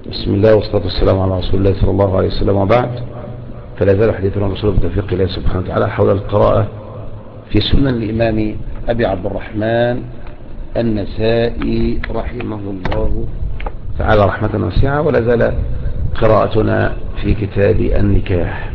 بسم الله والصلاة والسلام على رسول الله صلى الله عليه وسلم، وبعد. فلا زال حديثنا رسول بتوفيق الله سبحانه وتعالى حول القراءة في سنن الإمام أبي عبد الرحمن النسائي رحمه الله تعالى رحمة واسعة. ولا زال قراءتنا في كتاب النكاح.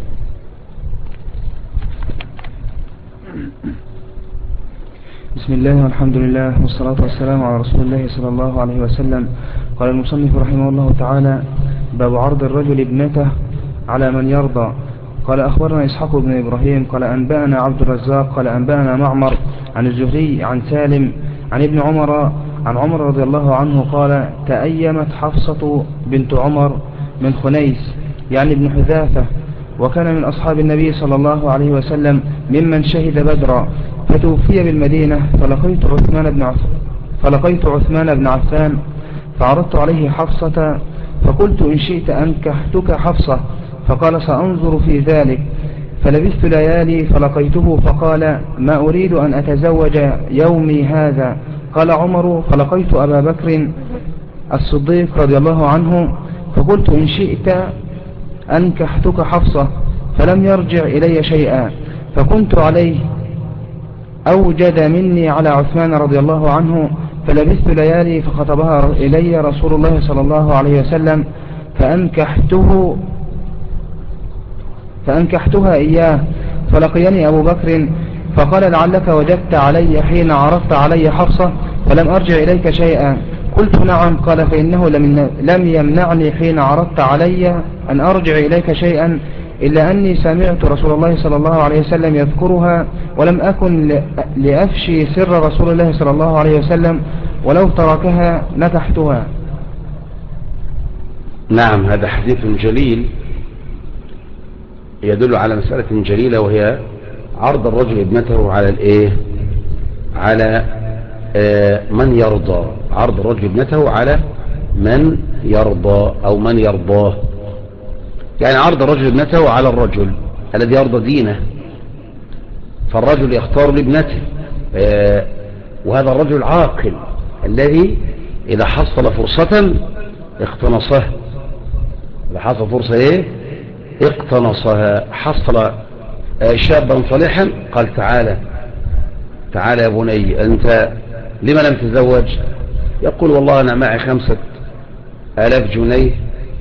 بسم الله والحمد لله والصلاة والسلام على رسول الله صلى الله عليه وسلم. قال المصنف رحمه الله تعالى: باب عرض الرجل ابنته على من يرضى. قال أخبرنا إسحاق بن إبراهيم قال أنبأنا عبد الرزاق قال أنبأنا معمر عن الزهري عن سالم عن ابن عمر عن عمر رضي الله عنه قال: تأيمت حفصة بنت عمر من خنيس يعني ابن حذافة، وكان من أصحاب النبي صلى الله عليه وسلم ممن شهد بدرا، فتوفي بالمدينة، فلقيت عثمان بن عفان فعرضت عليه حفصة فقلت: إن شئت أنكحتك حفصة. فقال: سأنظر في ذلك. فلبثت ليالي فلقيته فقال: ما أريد أن أتزوج يومي هذا. قال عمر: فلقيت أبا بكر الصديق رضي الله عنه فقلت: إن شئت أنكحتك حفصة. فلم يرجع إلي شيئا، فكنت عليه أوجد مني على عثمان رضي الله عنه. فلبثت ليالي فخطبها إلي رسول الله صلى الله عليه وسلم فأنكحتها إياه. فلقيني أبو بكر فقال: لعلك وجدت علي حين عرضت علي حفصة فلم أرجع إليك شيئا. قلت: نعم. قال: فإنه لم يمنعني حين عرضت علي أن أرجع إليك شيئا إلا أني سمعت رسول الله صلى الله عليه وسلم يذكرها، ولم أكن لأفشي سر رسول الله صلى الله عليه وسلم، ولو تركها نكحتها. نعم، هذا حديث جليل يدل على مسألة جليلة، وهي عرض الرجل ابنته على على من يرضى. عرض الرجل ابنته على من يرضى أو من يرضاه، يعني عرض الرجل ابنته على الرجل الذي يرضى دينه، فالرجل يختار لابنته، وهذا الرجل العاقل الذي إذا حصل فرصة اقتنصها. إذا حصل فرصة اقتنصها. حصل شابا صالحا قال: تعالى يا بني، أنت لما لم تزوج؟ يقول: والله أنا معي 5000 جنيه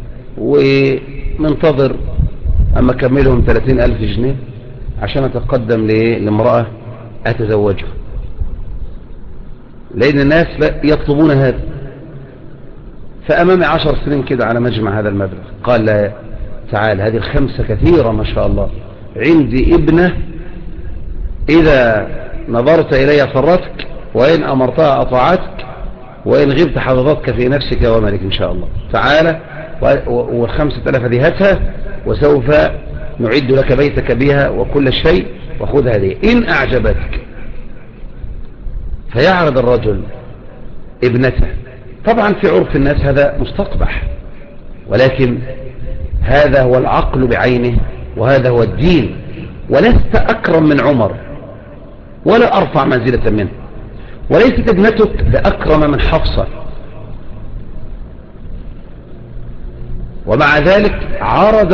ومنتظر أما أكملهم 30,000 جنيه عشان أتقدم لامرأة أتزوجها، لأن الناس يطلبون هذا. فأمامي 10 سنين كده على مجمع هذا المبلغ. قال: لا، تعال، هذه 5 كثيرة ما شاء الله، عندي ابنة إذا نظرت إلي سرتك، وإن أمرتها أطاعتك، وإن غبت حفظتك في نفسك ومالك إن شاء الله. تعالى، و5,000 هذه هاتها، وسوف نعد لك بيتك بها وكل شيء، وخذ هذه إن أعجبتك. فيعرض الرجل ابنته. طبعا في عرف الناس هذا مستقبح، ولكن هذا هو العقل بعينه، وهذا هو الدين. ولست أكرم من عمر ولا أرفع منزلة منه، وليست ابنتك بأكرم من حفصة. ومع ذلك عرض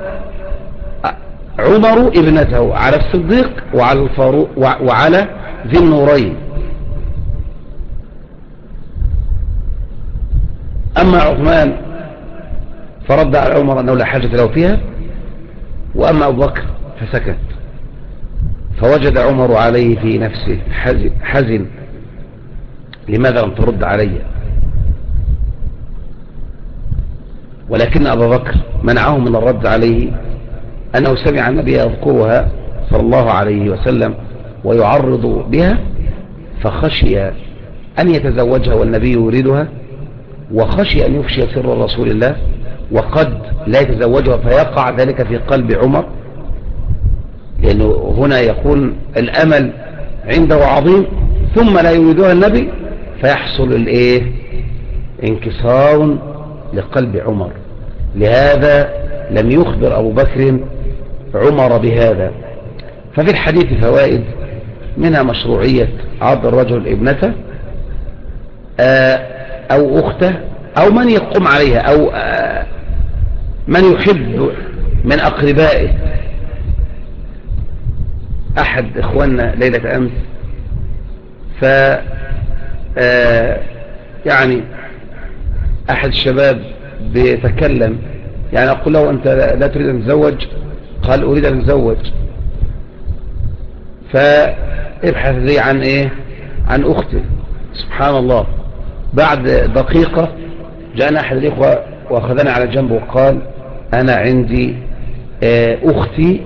عمر ابنته على الصديق وعلى الفاروق وعلى ذي النورين. أما عثمان فرد على عمر أنه لا حاجة له فيها، وأما أبو بكر فسكت. فوجد عمر عليه في نفسه حزن: لماذا لم ترد علي؟ ولكن أبا بكر منعه من الرد عليه، أنه سمع النبي يذكرها صلى الله عليه وسلم ويعرض بها، فخشي أن يتزوجها والنبي يريدها، وخشي أن يفشي سر رسول الله وقد لا يتزوجها، فيقع ذلك في قلب عمر، لأنه هنا يكون الأمل عنده عظيم، ثم لا يريدها النبي، فيحصل انكسار لقلب عمر. لهذا لم يخبر أبو بكر عمر بهذا. ففي الحديث فوائد، منها مشروعية عرض الرجل ابنته أو أخته أو من يقوم عليها، أو من يحب من أقربائه. أحد إخواننا ليلة أمس يعني أحد الشباب بيتكلم، يعني أقول له أنت لا تريد أن تتزوج؟ قال أريد أن أتزوج. فابحث لي عن إيه؟ عن أختي. سبحان الله، بعد دقيقة جاءنا أحد الإخوة وأخذنا على جنب وقال أنا عندي أختي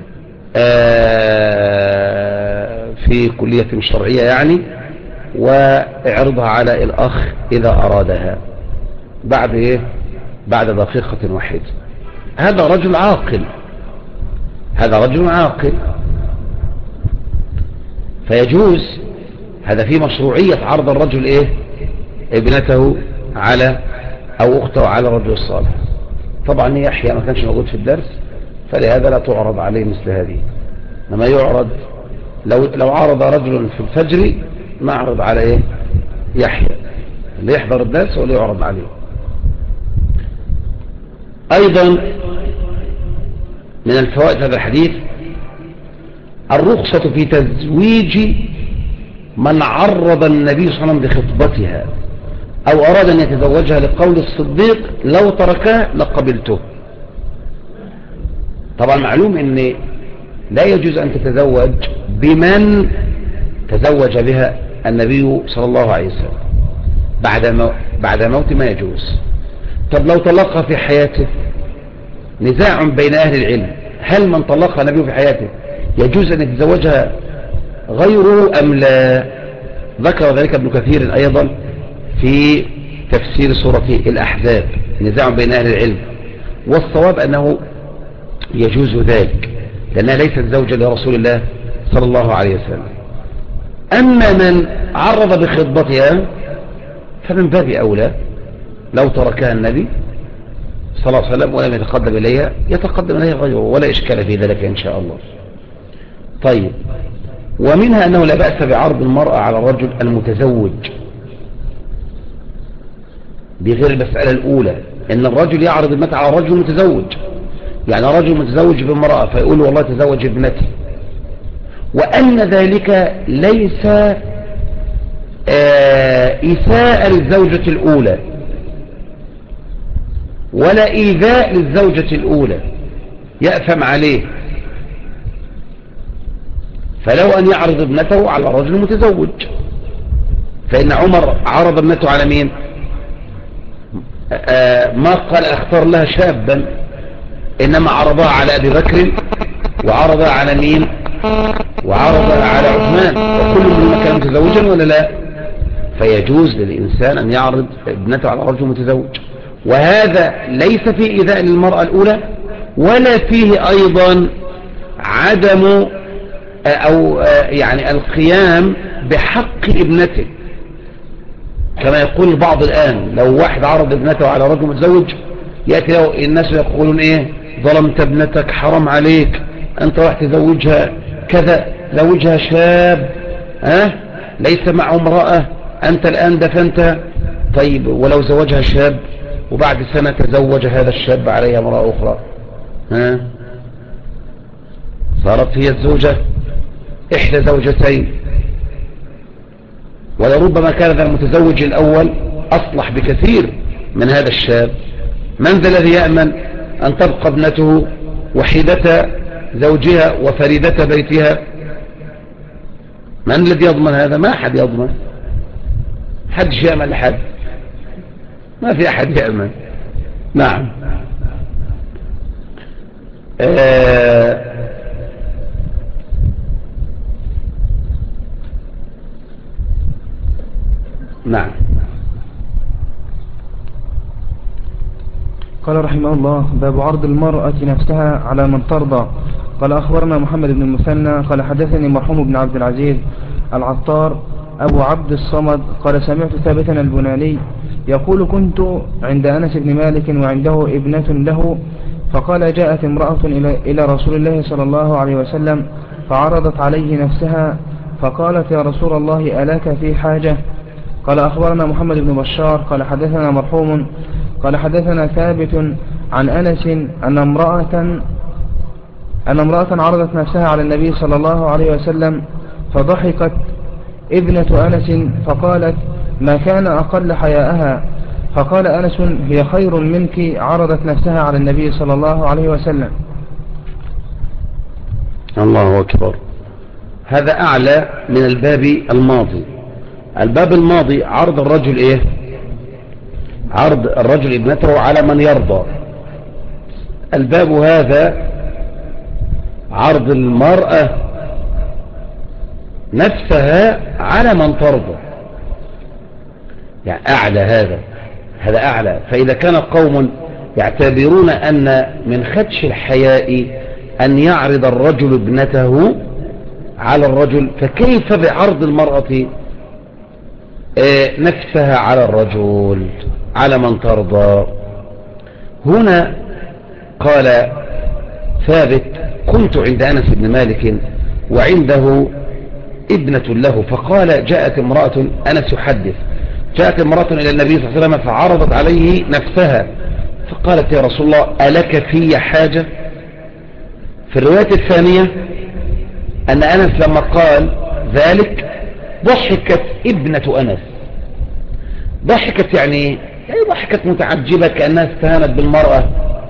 في كلية شرعية يعني، واعرضها على الأخ إذا أرادها. بعد إيه؟ بعد دقيقة واحدة. هذا رجل عاقل، هذا رجل عاقل، فيجوز هذا في مشروعية عرض الرجل إيه؟ ابنته على أو أخته على الرجل الصالح. طبعا يحيى ما كانش موجود في الدرس، فلهذا لا تعرض عليه مثل هذه. لما يعرض لو عرض رجل في الفجر نعرض على إيه؟ يحيى اللي يحضر الدرس واللي يعرض عليه. أيضا من الفوائد هذا الحديث الرخصة في تزويج من عرض النبي صلى الله عليه وسلم بخطبتها أو أراد أن يتزوجها، لقول الصديق لو تركها لقبلته. طبعا معلوم أن لا يجوز أن تتزوج بمن تزوج بها النبي صلى الله عليه وسلم بعد موت، ما يجوز. طب لو طلقها في حياته، نزاع بين أهل العلم، هل من طلقها النبي في حياته يجوز أن يتزوجها غيره أم لا؟ ذكر ذلك ابن كثير أيضا في تفسير سورة الأحزاب، نزاع بين أهل العلم، والصواب أنه يجوز ذلك لأنها ليست زوجة لرسول الله صلى الله عليه وسلم. أما من عرض بخطبتها فمن باب أولى لو تركها النبي صلى الله عليه وسلم ولم يتقدم إليها يتقدم إليها غيره، ولا إشكال في ذلك إن شاء الله. طيب، ومنها أنه لا بأس بعرض المرأة على الرجل المتزوج بغير المسألة الأولى، إن الرجل يعرض ابنته على الرجل المتزوج، يعني رجل متزوج بامرأة فيقول والله تزوج ابنتي، وأن ذلك ليس إساءة للزوجة الأولى ولا إيذاء للزوجة الأولى يأثم عليه. فلو أن يعرض ابنته على رجل متزوج، فإن عمر عرض ابنته على مين؟ ما قال اختار لها شابا، إنما عرضها على أبي بكر وعرضها على مين؟ وعرضها على عثمان، وكل منهم كان متزوجا ولا لا؟ فيجوز للإنسان أن يعرض ابنته على رجل متزوج، وهذا ليس فيه إيذاء للمرأة الأولى ولا فيه أيضا عدم أو يعني القيام بحق ابنته، كما يقول البعض الآن لو واحد عرض ابنته على رجل متزوج يأتي له الناس يقولون إيه؟ ظلمت ابنتك، حرام عليك، أنت راح تزوجها كذا، زوجها شاب ليس مع امرأة، أنت الآن دفنتها. طيب ولو زوجها شاب وبعد سنة تزوج هذا الشاب عليها امرأة أخرى، صارت هي الزوجة إحدى زوجتين، ولربما كان ذا المتزوج الأول أصلح بكثير من هذا الشاب. من ذا الذي يأمن أن تبقى ابنته وحيدة زوجها وفريدة بيتها؟ من الذي يضمن هذا؟ ما أحد يضمن، حدش يأمن لحد، ما في أحد يأمن. نعم. نعم. قال رحمه الله: باب عرض المرأة نفسها على من ترضى. قال أخبرنا محمد بن المثنى قال حدثني مرحوم بن عبد العزيز العطار أبو عبد الصمد قال سمعت ثابتا البناني يقول: كنت عند أنس بن مالك وعنده ابنة له، فقال: جاءت امرأة إلى رسول الله صلى الله عليه وسلم فعرضت عليه نفسها، فقالت: يا رسول الله ألاك في حاجة؟ قال أخبرنا محمد بن بشار قال حدثنا مرحوم قال حدثنا ثابت عن أنس أن امرأة عرضت نفسها على النبي صلى الله عليه وسلم فضحكت ابنة أنس فقالت ما كان أقل حياءها، فقال أنس هي خير منك عرضت نفسها على النبي صلى الله عليه وسلم. الله أكبر. هذا أعلى من الباب الماضي. الباب الماضي عرض الرجل إيه؟ عرض الرجل ابنته على من يرضى. الباب هذا عرض المرأة نفسها على من ترضى، يعني أعلى. هذا أعلى. فإذا كان قوم يعتبرون أن من خدش الحياء أن يعرض الرجل ابنته على الرجل، فكيف بعرض المرأة نفسها على الرجل على من ترضى؟ هنا قال ثابت كنت عند أنس بن مالك وعنده ابنة له، فقال جاءت امرأة، أنس يحدث، جاءت امرأة إلى النبي صلى الله عليه وسلم فعرضت عليه نفسها، فقالت يا رسول الله ألك في حاجة؟ في الرواية الثانية أن أنس لما قال ذلك ضحكت ابنة أنس. ضحكت يعني ضحكت متعجبة كأنها استهانت بالمرأة.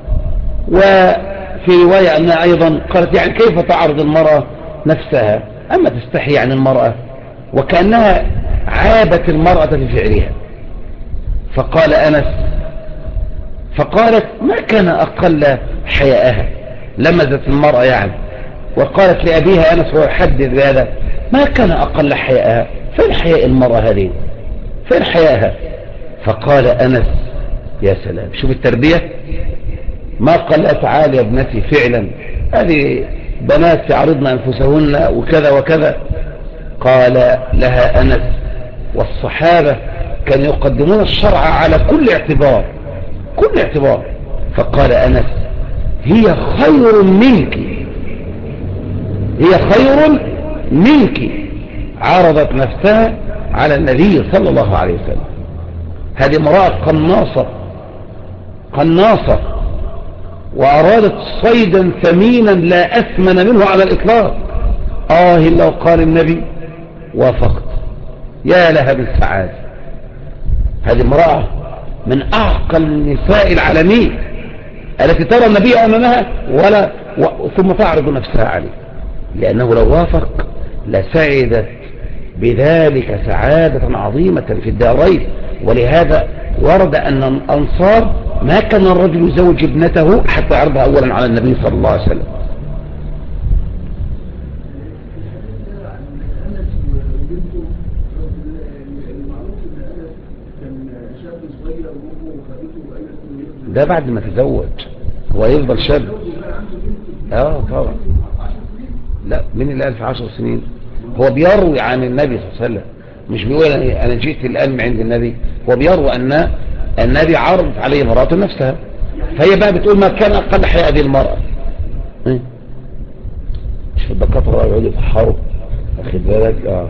وفي رواية أنها أيضا قالت يعني كيف تعرض المرأة نفسها، أما تستحي عن المرأة، وكأنها عابت المرأة في فعلها. فقال أنس، فقالت ما كان أقل حياءها، لمزت المرأة يعني، وقالت لأبيها أنس وهو يحدث بهذا ما كان أقل حياءها، فين حياء المرأة هذه، فين حياءها؟ فقال أنس يا سلام، شوف التربية، ما قال تعالى يا ابنتي، فعلا هذه بنات يعرضن أنفسهن وكذا وكذا. قال لها أنس والصحابة كانوا يقدمون الشرع على كل اعتبار، كل اعتبار. فقال أنس هي خير منك، هي خير منك عرضت نفسها على النبي صلى الله عليه وسلم. هذه امرأة قناصة وأرادت صيدا ثمينا لا أثمن منه على الإطلاق. لو قال النبي وافقت، يا لها بالسعادة. هذه امرأة من أعقل النساء العالمين التي ترى النبي أمامها ثم تعرض نفسها عليه، لأنه لو وافق لسعدت بذلك سعادة عظيمة في الدارين. ولهذا ورد أن الأنصار ما كان الرجل يزوج ابنته حتى يعرضها أولا على النبي صلى الله عليه وسلم. ده بعد ما تزوج هو يفضل شاب. طبعا. لا، من اللي قال في 10 سنين؟ هو بيروي عن النبي صلى الله عليه وسلم، مش بيقول أنا جئت الآن من عند النبي. هو بيروي أن النبي عرض عليه امرأة نفسها، فهي بقى بتقول ما كان أقل حياء هذه المرأة. مش الدكاترة يقعدوا يتحروا، واخد بالك؟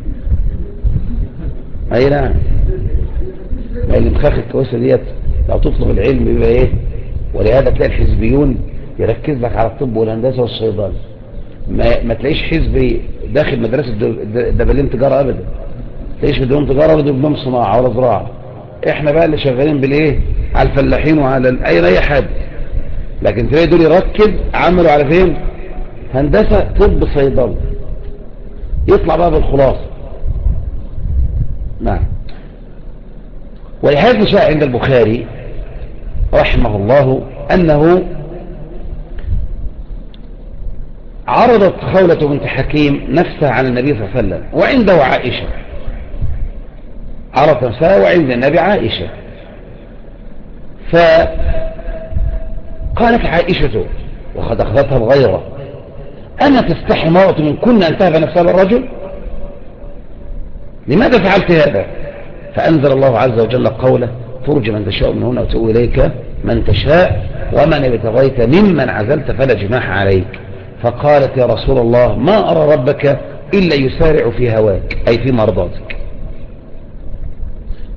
أي نعم. اللي مخاخ الكواسة ديت لو تطلب العلم يبقى ايه؟ ولهذا تلاقي الحزبيون يركز لك على الطب والهندسة والصيدلة، ما تلاقيش حزبي داخل مدرسة دبلين تجارة ابدا، تلاقيش بدون تجارة ولا بدون صناعة ولا زراعة. احنا بقى اللي شغالين بالايه؟ على الفلاحين وعلى اي حد. لكن تلاقي دول يركز عملوا على فين؟ هندسة طب صيدلة، يطلع بقى بالخلاصة. نعم. ولهذا جاء عند البخاري رحمه الله أنه عرضت خولة بنت حكيم نفسها على النبي صلى الله عليه وسلم وعنده عائشة، عرضت نفسها وعند النبي عائشة. فقالت عائشة وقد أخذتها الغيرة أنا تستحي مرأة من كنا أن تهب نفسها للرجل؟ لماذا فعلت هذا؟ فأنزل الله عز وجل قوله ترجى من تشاء منهن وتؤوي إليك من تشاء ومن ابتغيت ممن عزلت فلا جناح عليك. فقالت يا رسول الله ما أرى ربك إلا يسارع في هواك، أي في مرضاتك.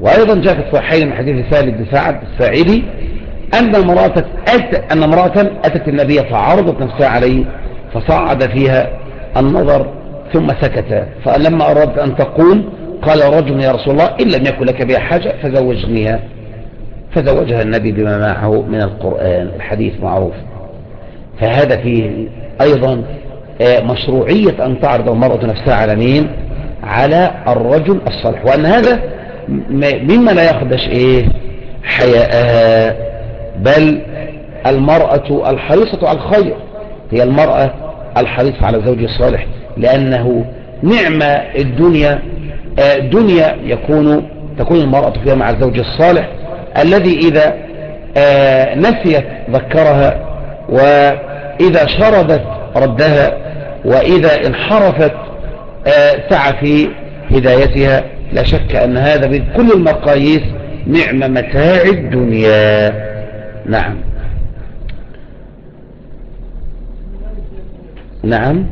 وأيضا جاء في الصحيحين من حديث سهل بن سعد الساعدي أن امرأة أتت النبي فعرضت نفسها عليه فصعد فيها النظر ثم سكت، فلما أردت أن تقول قال الرجل يا رسول الله إن لم يكن لك بها حاجة فزوجنيها، فزوجها النبي بما معه من القرآن، الحديث معروف. فهذا فيه أيضا مشروعية أن تعرض المرأة نفسها على مين؟ على الرجل الصالح، وأن هذا مما لا يخدش حياءها، بل المرأة الحريصة على الخير هي المرأة الحريصة على الزوج الصالح، لأنه نعمة الدنيا دنيا تكون المرأة فيها مع الزوج الصالح الذي إذا نسيت ذكرها، وإذا شردت ردها، وإذا انحرفت سعى في هدايتها. لا شك أن هذا بكل المقاييس نعم متاع الدنيا. نعم نعم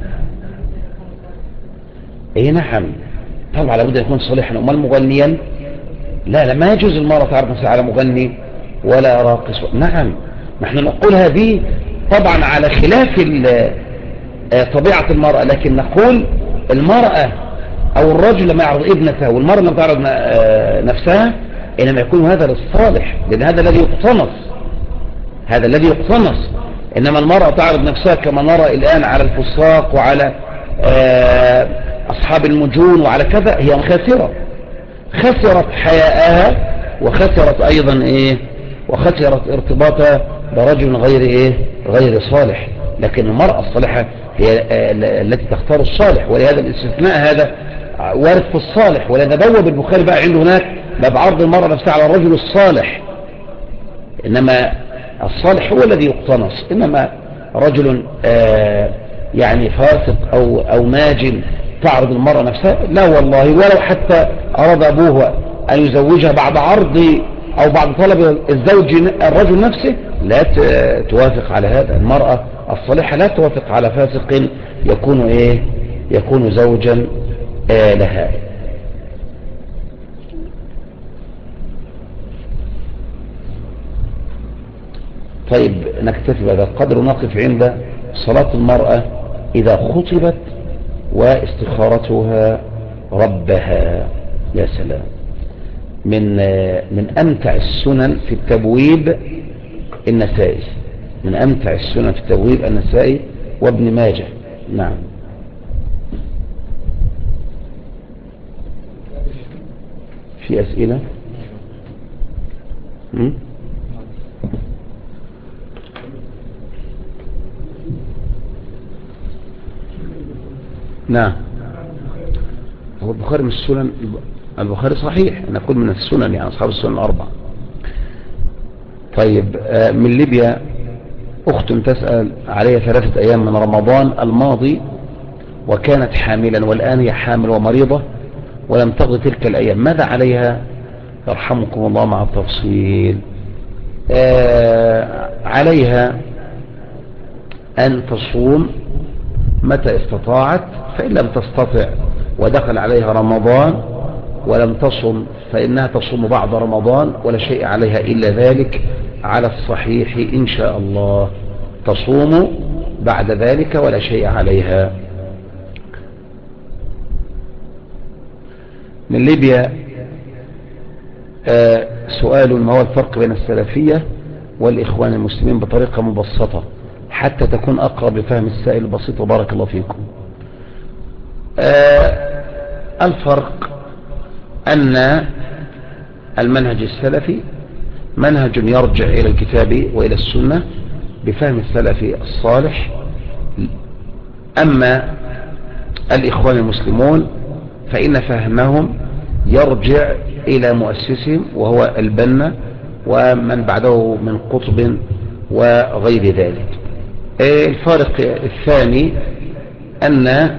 نعم طبعا لابد أن يكون صالحا. أمال مغنيا لا ما يجوز المرأة تعرف نفسها على مغني ولا راقص. نعم نحن نقول هذه طبعا على خلاف طبيعة المرأة، لكن نقول المرأة أو الرجل لما يعرض ابنته والمرأة لما تعرض نفسها إنما يكون هذا للصالح، لأن هذا الذي يقتنص. إنما المرأة تعرض نفسها كما نرى الآن على الفساق وعلى أصحاب المجون وعلى كذا، هي خسرت حياءها، وخسرت أيضا وخسرت ارتباطها برجل غير صالح. لكن المرأة الصالحة هي التي تختار الصالح، ولهذا الاستثناء هذا وارد في الصالح، ولهذا بوب البخاري بقى عنده هناك باب عرض المرأة نفسها على الرجل الصالح. إنما الصالح هو الذي يقتنص، إنما رجل يعني فاسق أو ماجن تعرض المرأة نفسها لا والله، ولو حتى أراد أبوه أن يزوجها بعد عرض أو بعد طلب الرجل نفسه لا توافق على هذا. المرأة الصالحة لا توافق على فاسق يكون زوجا لها. طيب نكتفي بهذا القدر ونقف عند صلاة المرأة إذا خطبت واستخارتها ربها. يا سلام، من أمتع السنن في التبويب النسائي، من أمتع السنن في التبويب النسائي وابن ماجه. نعم في أسئلة؟ نعم هو البخاري من السنن، البخاري صحيح نقول من السنن يعني أصحاب السنن الأربعة. طيب من ليبيا أخت تسأل عليها 3 أيام من رمضان الماضي وكانت حاملا، والآن هي حامل ومريضة ولم تقضي تلك الأيام، ماذا عليها؟ يرحمكم الله مع التفصيل. عليها أن تصوم متى استطاعت، فإن لم تستطع ودخل عليها رمضان ولم تصم فإنها تصوم بعد رمضان ولا شيء عليها إلا ذلك. على الصحيح إن شاء الله تصوم بعد ذلك ولا شيء عليها. من ليبيا سؤال: ما هو الفرق بين السلفية والإخوان المسلمين بطريقة مبسطة حتى تكون أقرب لفهم السائل البسيط وبارك الله فيكم. الفرق أن المنهج السلفي منهج يرجع إلى الكتاب وإلى السنة بفهم السلف الصالح، أما الإخوان المسلمون فإن فهمهم يرجع إلى مؤسسهم وهو البنا ومن بعده من قطب وغير ذلك. الفارق الثاني أن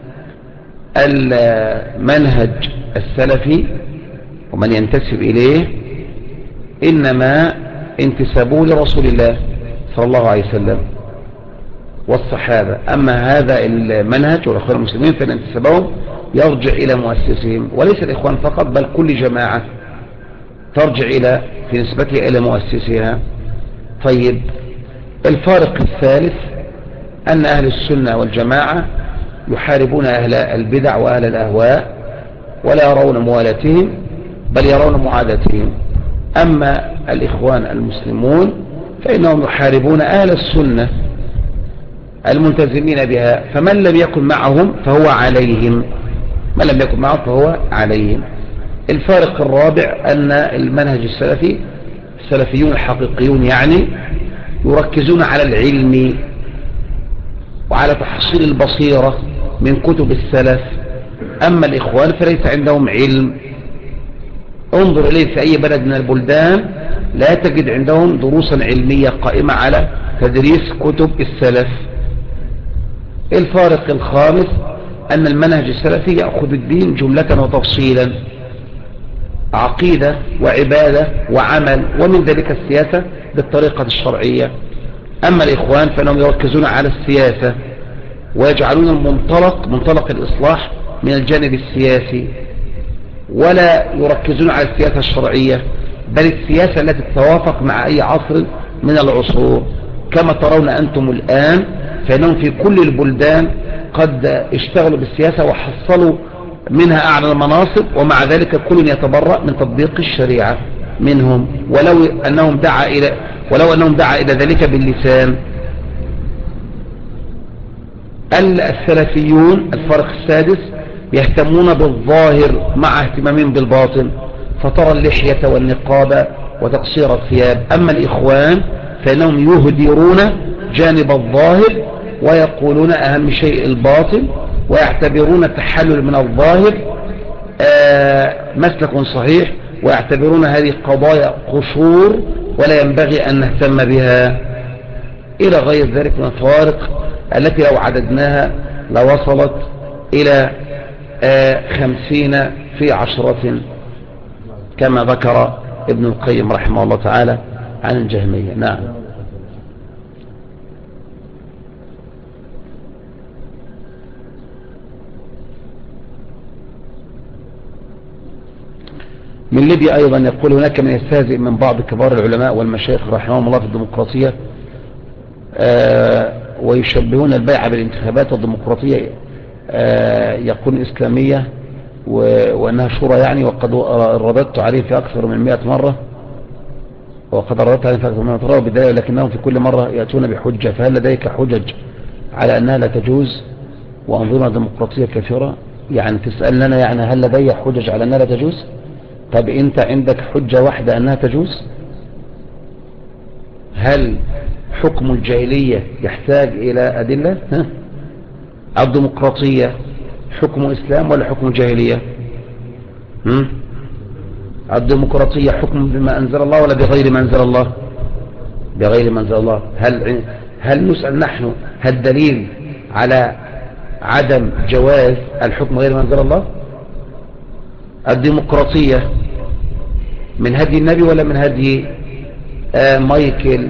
المنهج السلفي ومن ينتسب إليه إنما انتسابه لرسول الله صلى الله عليه وسلم والصحابة، أما هذا المنهج والأخوان المسلمين فإن انتسابهم يرجع إلى مؤسسهم، وليس الإخوان فقط بل كل جماعة ترجع إلى في نسبتها إلى مؤسسها. طيب الفارق الثالث أن أهل السنة والجماعة يحاربون أهل البدع وأهل الأهواء ولا يرون موالاتهم بل يرون معاداتهم. أما الإخوان المسلمون فإنهم يحاربون أهل السنة الملتزمين بها، فمن لم يكن معهم فهو عليهم، من لم يكن معهم فهو عليهم. الفارق الرابع أن المنهج السلفيون الحقيقيون يعني يركزون على العلم وعلى تحصيل البصيرة من كتب السلف. أما الإخوان فليس عندهم علم. انظر إليه في أي بلد من البلدان لا تجد عندهم دروسا علمية قائمة على تدريس كتب السلف. الفارق الخامس أن المنهج السلفي يأخذ الدين جملة وتفصيلا، عقيدة وعبادة وعمل، ومن ذلك السياسة بالطريقة الشرعية. أما الإخوان فإنهم يركزون على السياسة ويجعلون منطلق الإصلاح من الجانب السياسي، ولا يركزون على السياسة الشرعية بل السياسة التي تتوافق مع أي عصر من العصور. كما ترون أنتم الآن فإنهم في كل البلدان قد اشتغلوا بالسياسة وحصلوا منها أعلى المناصب، ومع ذلك كل يتبرأ من تطبيق الشريعة منهم ولو أنهم دعا إلى ذلك باللسان. السلفيون الفرق السادس يهتمون بالظاهر مع اهتمامهم بالباطن، فترى اللحية والنقاب وتقصير الثياب. أما الإخوان فإنهم يهدرون جانب الظاهر ويقولون أهم شيء الباطن، ويعتبرون التحلل من الظاهر مسلك صحيح، ويعتبرون هذه قضايا قصور ولا ينبغي أن نهتم بها، إلى غير ذلك من الفوارق التي لو عددناها لوصلت إلى 50 في 10 كما ذكر ابن القيم رحمه الله تعالى عن الجهمية. نعم. من ليبيا أيضا يقول هناك من يستهزئ من بعض كبار العلماء والمشايخ رحمهم الله في الديمقراطية ويشبهون البيعة بالانتخابات والديمقراطية يكون إسلامية وأنها شورى يعني، وقد رددت عليه في أكثر من 100 مرة وبداية، لكنهم في كل مرة يأتون بحجة. فهل لديك حجج على أنها لا تجوز وأنظمة ديمقراطية كثيرة؟ يعني تسألنا يعني هل لدي حجج على أنها لا تجوز؟ طب أنت عندك حجة واحدة أنها تجوز؟ هل حكم الجاهلية يحتاج إلى أدلة؟ الديمقراطية حكم إسلام ولا حكم جاهلية؟ الديمقراطية حكم بما أنزل الله ولا بغير ما أنزل الله؟ بغير ما أنزل الله. هل نسأل نحن هل دليل على عدم جواز الحكم غير ما أنزل الله؟ الديمقراطية من هدي النبي ولا من هدي مايكل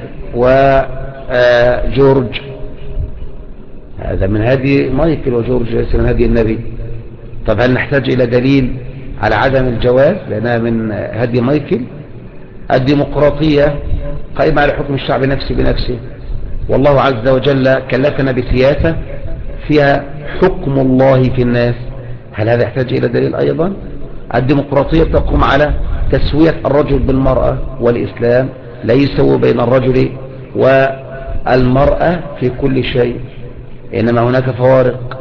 وجورج؟ هذا من هدي مايكل وجورج ليس من هدي النبي. طب هل نحتاج إلى دليل على عدم الجواز لأنها من هدي مايكل؟ الديمقراطية قائمة على حكم الشعب نفسه بنفسه، والله عز وجل كلفنا بسياسة فيها حكم الله في الناس. هل هذا يحتاج إلى دليل أيضا؟ الديمقراطية تقوم على تسوية الرجل بالمرأة، والإسلام لا يسوي بين الرجل والمرأة في كل شيء، إنما هناك فوارق.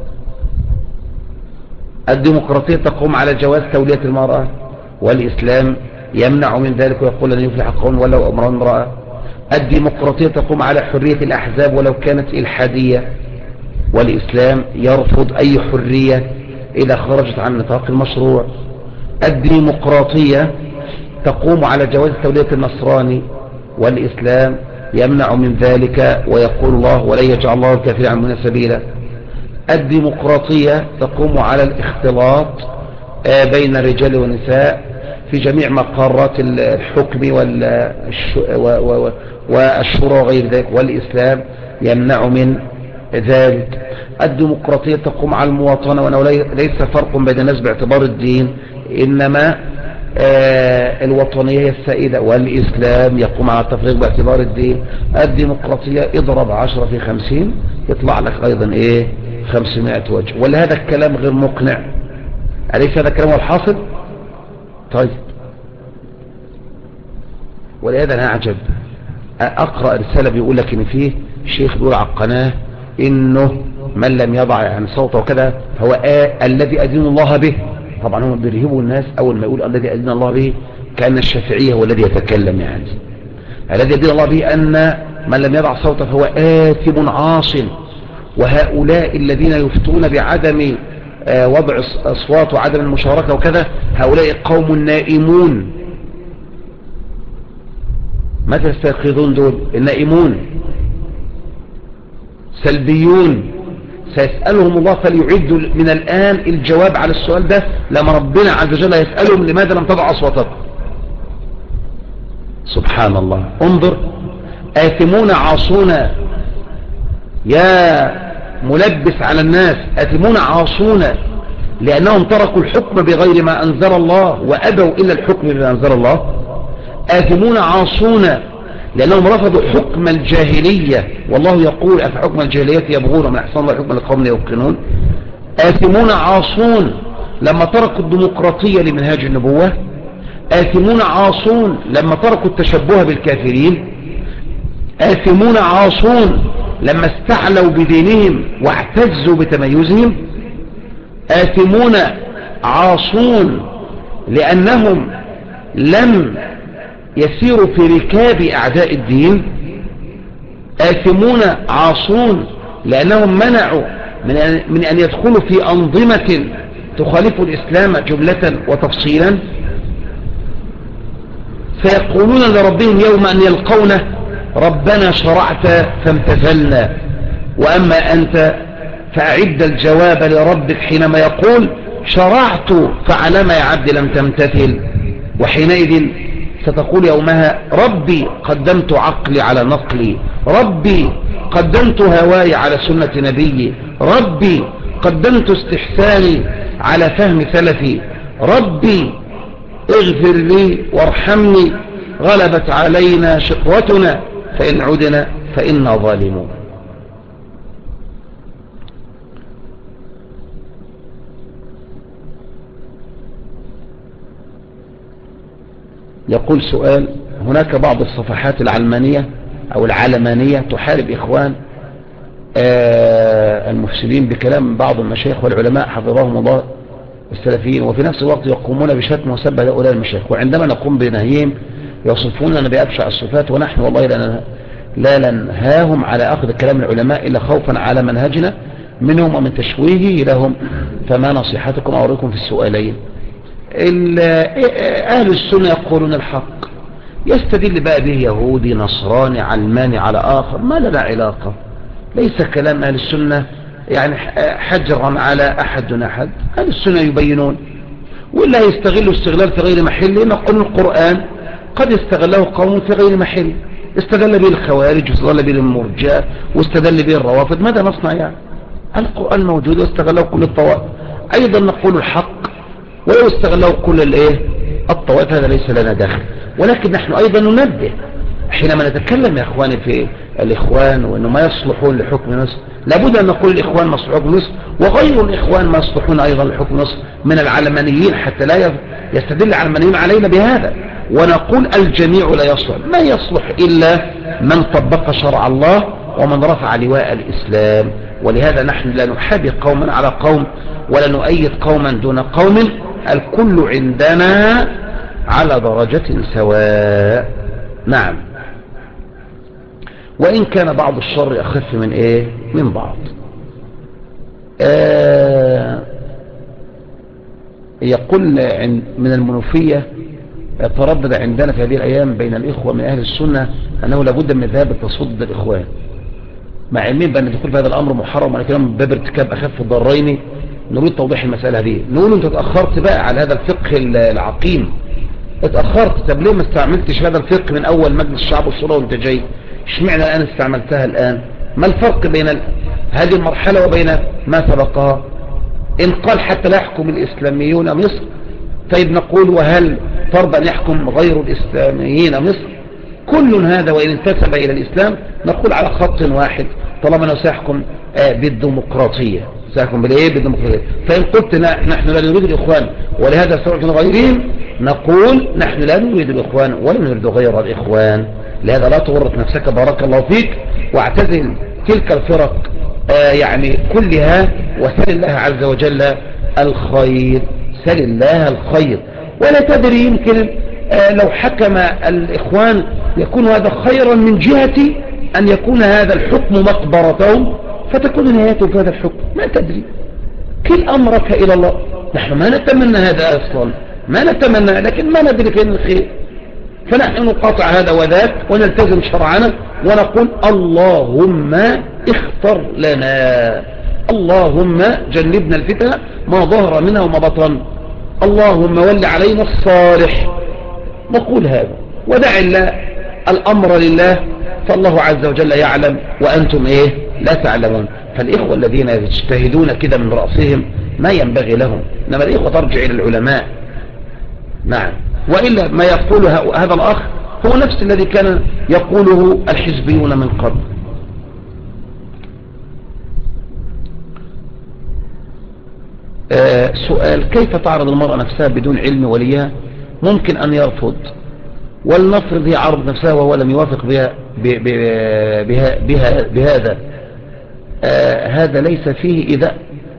الديمقراطية تقوم على جواز تولية المرأة، والإسلام يمنع من ذلك ويقول لن يفلح قوم ولو أمر امرأة. الديمقراطية تقوم على حرية الأحزاب ولو كانت إلحادية، والإسلام يرفض أي حرية إذا خرجت عن نطاق المشروع. الديمقراطية تقوم على جواز تولية النصراني، والإسلام يمنع من ذلك ويقول الله ولن يجعل الله الكافرين عنه سبيلا. الديمقراطية تقوم على الاختلاط بين الرجال والنساء في جميع مقارات الحكم والشورى وغير ذلك، والإسلام يمنع من ذلك. الديمقراطية تقوم على المواطنة، وأنه ليس فرق بين الناس باعتبار الدين، إنما الوطنية هي السائدة، والإسلام يقوم على التفريق باعتبار الدين. الديمقراطية اضرب 10 في 50 يطلع لك أيضا 500 وجه. ولا هذا الكلام غير مقنع؟ أليس هذا الكلام هو الحاصل؟ طيب، ولهذا أنا أعجب أقرأ رسالة بيقول لك إن فيه شيخ بيقول على القناة إنه من لم يضع يعني صوته وكذا هو الذي أدين الله به. طبعا هم بيرهبوا الناس أول ما يقول الذي أدين الله به كأن الشافعية هو الذي يتكلم. يعني الذي أدين الله به أن من لم يضع صوته فهو آثم عاص، وهؤلاء الذين يفتون بعدم وضع أصوات وعدم المشاركة وكذا هؤلاء قوم نائمون. متى يستيقظون دول؟ النائمون سلبيون. سيسألهم الله فليعدوا من الآن الجواب على السؤال ده لما ربنا عز وجل يسألهم لماذا لم تضع أصواتكم. سبحان الله. انظر، آثمون عاصون، يا ملبس على الناس، آثمون عاصون لأنهم تركوا الحكم بغير ما أنزل الله وأبوا إلا الحكم بما أنزل الله. آثمون عاصون لأنهم رفضوا حكم الجاهلية، والله يقول أفحكم الجاهلية يبغون من أحسن الله حكم لقوم يوقنون. آثمون عاصون لما تركوا الديمقراطية لمنهاج النبوة. آثمون عاصون لما تركوا التشبه بالكافرين. آثمون عاصون لما استعلوا بدينهم واعتزوا بتميزهم. آثمون عاصون لأنهم لم يسيروا في ركاب أعداء الدين. آثمون عاصون لأنهم منعوا من أن يدخلوا في أنظمة تخالف الإسلام جملة وتفصيلا. فيقولون لربهم يوم أن يلقونه ربنا شرعت فامتثلنا، وأما أنت فأعد الجواب لربك حينما يقول شرعت فعلما يا عبد لم تمتثل. وحينئذ ستقول يومها ربي قدمت عقلي على نقلي، ربي قدمت هواي على سنة نبيي، ربي قدمت استحساني على فهم سلفي، ربي اغفر لي وارحمني، غلبت علينا شقوتنا فإن عدنا فإنا ظالمون. يقول سؤال: هناك بعض الصفحات العلمانية أو العلمانية تحارب إخوان المفسدين بكلام بعض المشايخ والعلماء حفظهم الله السلفيين، وفي نفس الوقت يقومون بشتم وسب هؤلاء المشايخ، وعندما نقوم بنهيهم يصفوننا بأبشع الصفات، ونحن والله لا ننهاهم على أخذ كلام العلماء إلا خوفا على منهجنا منهم ومن تشويهه لهم. فما نصيحتكم أوريكم في السؤالين؟ أهل السنة يقولون الحق، يستدل بقى به يهودي نصراني علماني على آخر، ما لنا علاقة. ليس كلام أهل السنة يعني حجرا على أحد دون أحد. أهل السنة يبينون، ولا يستغلوا استغلال في غير محله. نقول القرآن قد استغله قوم في غير محله، استدل به الخوارج واستدل به المرجئة واستدل به الروافض. ماذا نصنع يعني؟ القرآن موجود واستغله كل الطوائف. أيضا نقول الحق ولو استغله كل الطوائف، هذا ليس لنا دخل. ولكن نحن أيضا ننبه حينما نتكلم يا إخواني في الإخوان وأنه ما يصلحون لحكم مصر، لابد أن نقول الإخوان ما يصلحون لحكم مصر، وغير الإخوان ما يصلحون أيضا لحكم مصر من العلمانيين، حتى لا يستدل العلمانيين علينا بهذا. ونقول الجميع لا يصلح، ما يصلح إلا من طبق شرع الله ومن رفع لواء الإسلام. ولهذا نحن لا نحابي قوما على قوم ولا نؤيد قوما دون قوم، الكل عندنا على درجة سواء. نعم، وإن كان بعض الشر أخف من بعض. يقول من المنوفية: تردد عندنا في هذه الأيام بين الإخوة من أهل السنة أنه لابد من ذهاب التصد الإخوان، مع علمين بأن الدخول في هذا الأمر محرم على كلام باب ارتكاب أخف الضرين. نريد توضيح المسألة هذه. نقول أنت اتأخرت بقى على هذا الفقه العقيم، اتأخرت. طب ليه ما استعملتش هذا الفقه من أول مجلس الشعب والشورى وانت جاي؟ اشمعنى الآن استعملتها الآن؟ ما الفرق بين هذه المرحلة وبين ما سبقها؟ إن قال حتى لا يحكم الإسلاميون مصر، طيب نقول وهل فرض أن يحكم غير الإسلاميين مصر، كل هذا وإن انتسب إلى الإسلام نقول على خط واحد طالما أنه سيحكم بالديمقراطية، سيحكم بالإيه؟ بالديمقراطية. فإن قلت نحن لا نريد الإخوان ولهذا سنعطي غيرهم، نقول نحن لا نريد الإخوان ولا نريد غير الإخوان. لهذا لا تغرق نفسك بارك الله فيك، واعتزل تلك الفرق يعني كلها، وسل الله عز وجل الخير، سل الله الخير. ولا تدري يمكن لو حكم الإخوان يكون هذا خيرا من جهة أن يكون هذا الحكم مقبرتهم فتكون نهايته في هذا الحكم، ما تدري، كل أمرك إلى الله. نحن ما نتمنى هذا أصلا، ما نتمنى، لكن ما ندري فين الخير، فنحن نقاطع هذا وذاك ونلتزم شرعنا ونقول اللهم اختر لنا، اللهم جنبنا الفتنة ما ظهر منها وما بطن، اللهم ول علينا الصالح، نقول هذا ودع الله الأمر لله، فالله عز وجل يعلم وأنتم لا تعلمون. فالإخوة الذين يجتهدون كده من رأسهم ما ينبغي لهم، إنما الإخوة ترجع إلى العلماء. نعم، وإلا ما يقوله هذا الأخ هو نفس الذي كان يقوله الحزبيون من قبل. سؤال: كيف تعرض المرأة نفسها بدون علم وليها؟ ممكن أن يرفض، ولنفرض هي عرض نفسها وهو لم يوافق بهذا، هذا ليس فيه إذا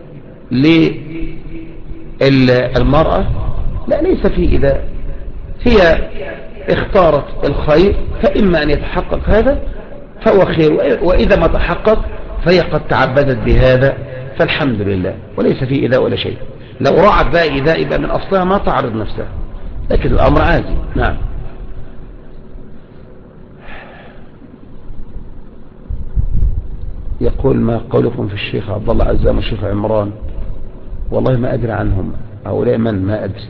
للمرأة، لا ليس فيه إذا، هي اختارت الخير فإما أن يتحقق هذا فهو خير، وإذا ما تحقق فهي قد تعبدت بهذا فالحمد لله، وليس فيه إذا ولا شيء. لو رعت بقى إذا يبقى من أصلها ما تعرض نفسها، لكن الأمر عادي. نعم. يقول: ما قولكم في الشيخ عبد الله عزام والشيخ عمران؟ والله ما أدري عنهم هؤلاء، من ما أدري.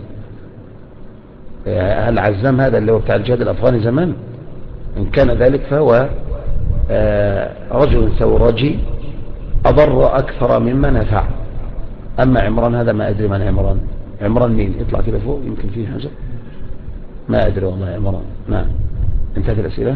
هل عزام هذا اللي هو بتاع الجهاد الأفغاني زمان؟ إن كان ذلك فهو رجل ثورجي أضر أكثر مما نفع. أما عمران هذا ما أدري من عمران. عمران مين؟ يطلع كده فوق يمكن فيه حاجة، ما أدري والله عمران. نعم. انتهت الأسئلة.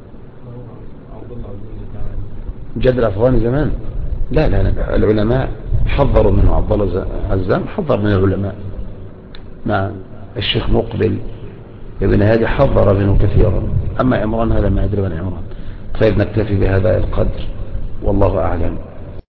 جد الأفغاني زمان؟ لا لا لا، العلماء حذروا منه. عبد الله عزام حذر من العلماء. نعم. الشيخ مقبل ابن هادي حذر منه كثيرا. أما عمران هذا ما أدري من عمران. طيب نكتفي بهذا القدر والله أعلم.